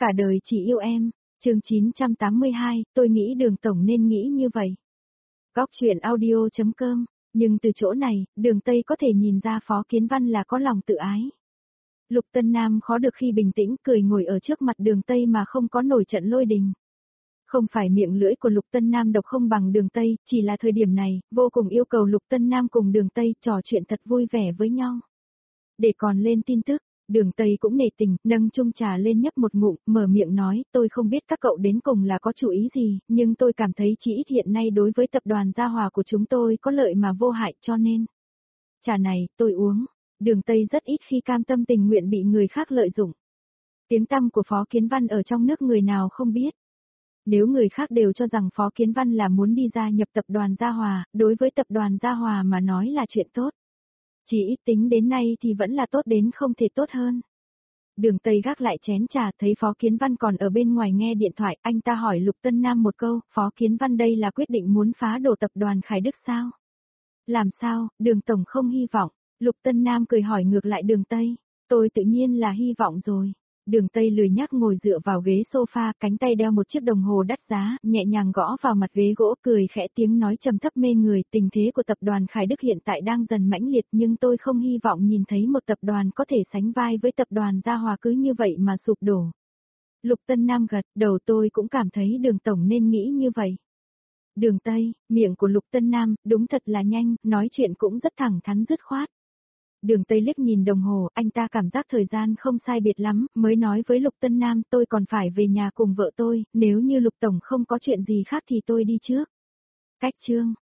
Cả đời chỉ yêu em, chương 982, tôi nghĩ Đường Tổng nên nghĩ như vậy. Góc chuyện audio.com, nhưng từ chỗ này, Đường Tây có thể nhìn ra Phó Kiến Văn là có lòng tự ái. Lục Tân Nam khó được khi bình tĩnh cười ngồi ở trước mặt Đường Tây mà không có nổi trận lôi đình. Không phải miệng lưỡi của Lục Tân Nam độc không bằng Đường Tây, chỉ là thời điểm này, vô cùng yêu cầu Lục Tân Nam cùng Đường Tây trò chuyện thật vui vẻ với nhau. Để còn lên tin tức, Đường Tây cũng nể tình, nâng chung trà lên nhấp một ngụm, mở miệng nói, tôi không biết các cậu đến cùng là có chủ ý gì, nhưng tôi cảm thấy chỉ ít hiện nay đối với tập đoàn Gia Hòa của chúng tôi có lợi mà vô hại cho nên. Trà này, tôi uống. Đường Tây rất ít khi cam tâm tình nguyện bị người khác lợi dụng. Tiếng tăm của Phó Kiến Văn ở trong nước người nào không biết. Nếu người khác đều cho rằng Phó Kiến Văn là muốn đi gia nhập tập đoàn Gia Hòa, đối với tập đoàn Gia Hòa mà nói là chuyện tốt. Chỉ ít tính đến nay thì vẫn là tốt đến không thể tốt hơn. Đường Tây gác lại chén trà thấy Phó Kiến Văn còn ở bên ngoài nghe điện thoại, anh ta hỏi Lục Tân Nam một câu, Phó Kiến Văn đây là quyết định muốn phá đổ tập đoàn Khải Đức sao? Làm sao, Đường Tổng không hy vọng? Lục Tân Nam cười hỏi ngược lại Đường Tây, tôi tự nhiên là hy vọng rồi. Đường Tây lười nhác ngồi dựa vào ghế sofa, cánh tay đeo một chiếc đồng hồ đắt giá, nhẹ nhàng gõ vào mặt ghế gỗ, cười khẽ tiếng nói trầm thấp mê người, tình thế của tập đoàn Khải Đức hiện tại đang dần mãnh liệt nhưng tôi không hy vọng nhìn thấy một tập đoàn có thể sánh vai với tập đoàn Gia Hòa cứ như vậy mà sụp đổ. Lục Tân Nam gật đầu, tôi cũng cảm thấy Đường Tổng nên nghĩ như vậy. Đường Tây, miệng của Lục Tân Nam, đúng thật là nhanh, nói chuyện cũng rất thẳng thắn dứt khoát. Đường Tây liếc nhìn đồng hồ, anh ta cảm giác thời gian không sai biệt lắm, mới nói với Lục Tân Nam tôi còn phải về nhà cùng vợ tôi, nếu như Lục Tổng không có chuyện gì khác thì tôi đi trước. Cách chương.